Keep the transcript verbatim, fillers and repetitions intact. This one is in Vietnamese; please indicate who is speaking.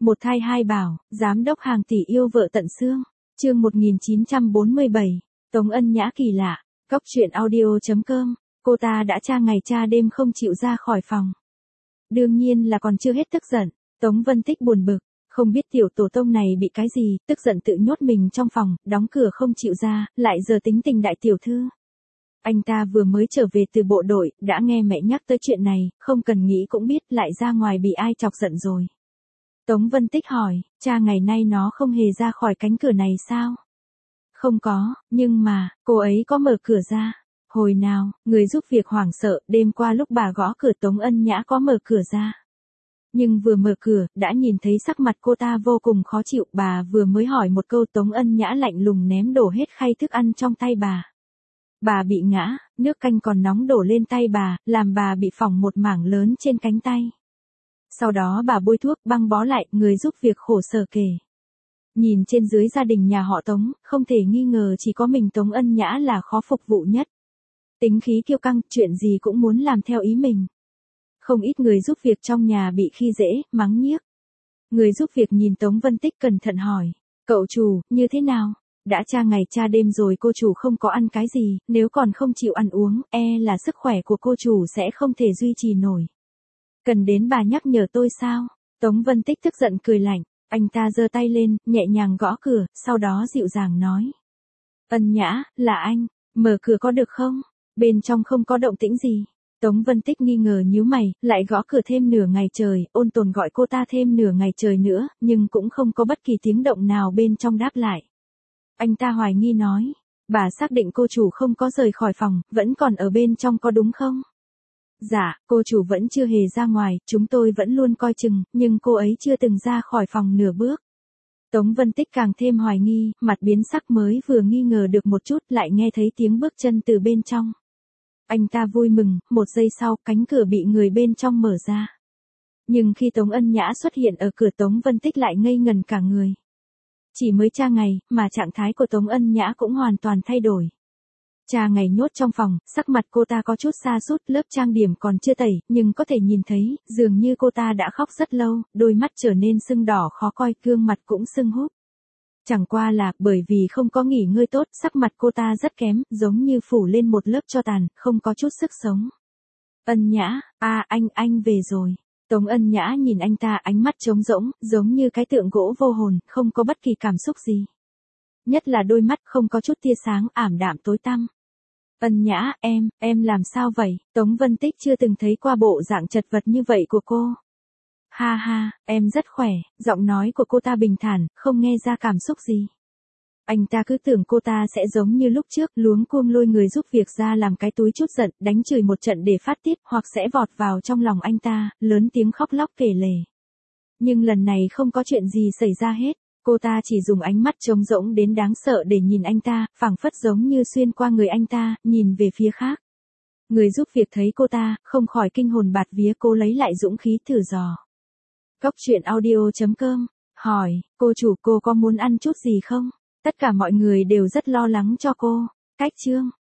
Speaker 1: Một thai hai bảo, giám đốc hàng tỷ yêu vợ tận xương. Chương một nghìn chín trăm bốn mươi bảy, Tống Ân Nhã kỳ lạ. Cóc truyện audio chấm com. Cô ta đã tra ngày tra đêm không chịu ra khỏi phòng. Đương nhiên là còn chưa hết tức giận. Tống Vân Tích buồn bực, không biết tiểu tổ tông này bị cái gì, tức giận tự nhốt mình trong phòng, đóng cửa không chịu ra, lại giờ tính tình đại tiểu thư. Anh ta vừa mới trở về từ bộ đội, đã nghe mẹ nhắc tới chuyện này, không cần nghĩ cũng biết lại ra ngoài bị ai chọc giận rồi. Tống Vân Tích hỏi, cha ngày nay nó không hề ra khỏi cánh cửa này sao? Không có, nhưng mà, cô ấy có mở cửa ra. Hồi nào, người giúp việc hoảng sợ, đêm qua lúc bà gõ cửa Tống Ân Nhã có mở cửa ra. Nhưng vừa mở cửa, đã nhìn thấy sắc mặt cô ta vô cùng khó chịu, bà vừa mới hỏi một câu Tống Ân Nhã lạnh lùng ném đổ hết khay thức ăn trong tay bà. Bà bị ngã, nước canh còn nóng đổ lên tay bà, làm bà bị phỏng một mảng lớn trên cánh tay. Sau đó bà bôi thuốc băng bó lại, người giúp việc khổ sở kể. Nhìn trên dưới gia đình nhà họ Tống, không thể nghi ngờ chỉ có mình Tống Ân Nhã là khó phục vụ nhất. Tính khí kiêu căng, chuyện gì cũng muốn làm theo ý mình. Không ít người giúp việc trong nhà bị khi dễ, mắng nhiếc. Người giúp việc nhìn Tống Vân Tích cẩn thận hỏi, cậu chủ, như thế nào? Đã tra ngày tra đêm rồi cô chủ không có ăn cái gì, nếu còn không chịu ăn uống, e là sức khỏe của cô chủ sẽ không thể duy trì nổi. Cần đến bà nhắc nhở tôi sao? Tống Vân Tích tức giận cười lạnh, anh ta giơ tay lên, nhẹ nhàng gõ cửa, sau đó dịu dàng nói. Ân Nhã, là anh, mở cửa có được không? Bên trong không có động tĩnh gì. Tống Vân Tích nghi ngờ nhíu mày, lại gõ cửa thêm nửa ngày trời, ôn tồn gọi cô ta thêm nửa ngày trời nữa, nhưng cũng không có bất kỳ tiếng động nào bên trong đáp lại. Anh ta hoài nghi nói, bà xác định cô chủ không có rời khỏi phòng, vẫn còn ở bên trong có đúng không? Dạ, cô chủ vẫn chưa hề ra ngoài, chúng tôi vẫn luôn coi chừng, nhưng cô ấy chưa từng ra khỏi phòng nửa bước. Tống Vân Tích càng thêm hoài nghi, mặt biến sắc mới vừa nghi ngờ được một chút lại nghe thấy tiếng bước chân từ bên trong. Anh ta vui mừng, một giây sau cánh cửa bị người bên trong mở ra. Nhưng khi Tống Ân Nhã xuất hiện ở cửa Tống Vân Tích lại ngây ngần cả người. Chỉ mới tra ngày, mà trạng thái của Tống Ân Nhã cũng hoàn toàn thay đổi. Tra ngày nhốt trong phòng, sắc mặt cô ta có chút sa sút, lớp trang điểm còn chưa tẩy, nhưng có thể nhìn thấy, dường như cô ta đã khóc rất lâu, đôi mắt trở nên sưng đỏ khó coi, gương mặt cũng sưng húp. Chẳng qua là, bởi vì không có nghỉ ngơi tốt, sắc mặt cô ta rất kém, giống như phủ lên một lớp tro tàn, không có chút sức sống. Ân Nhã, a anh, anh về rồi. Tống Ân Nhã nhìn anh ta ánh mắt trống rỗng, giống như cái tượng gỗ vô hồn, không có bất kỳ cảm xúc gì. Nhất là đôi mắt không có chút tia sáng, ảm đạm tối tăm. Ân Nhã, em, em làm sao vậy? Tống Vân Tích chưa từng thấy qua bộ dạng chật vật như vậy của cô. Ha ha, em rất khỏe, giọng nói của cô ta bình thản, không nghe ra cảm xúc gì. Anh ta cứ tưởng cô ta sẽ giống như lúc trước, luống cuống lôi người giúp việc ra làm cái túi chút giận, đánh chửi một trận để phát tiết, hoặc sẽ vọt vào trong lòng anh ta, lớn tiếng khóc lóc kể lể. Nhưng lần này không có chuyện gì xảy ra hết, cô ta chỉ dùng ánh mắt trống rỗng đến đáng sợ để nhìn anh ta, phảng phất giống như xuyên qua người anh ta, nhìn về phía khác. Người giúp việc thấy cô ta, không khỏi kinh hồn bạt vía, cô lấy lại dũng khí thử dò. Cóc truyện audio chấm com, hỏi, cô chủ cô có muốn ăn chút gì không? Tất cả mọi người đều rất lo lắng cho cô. Cách chương.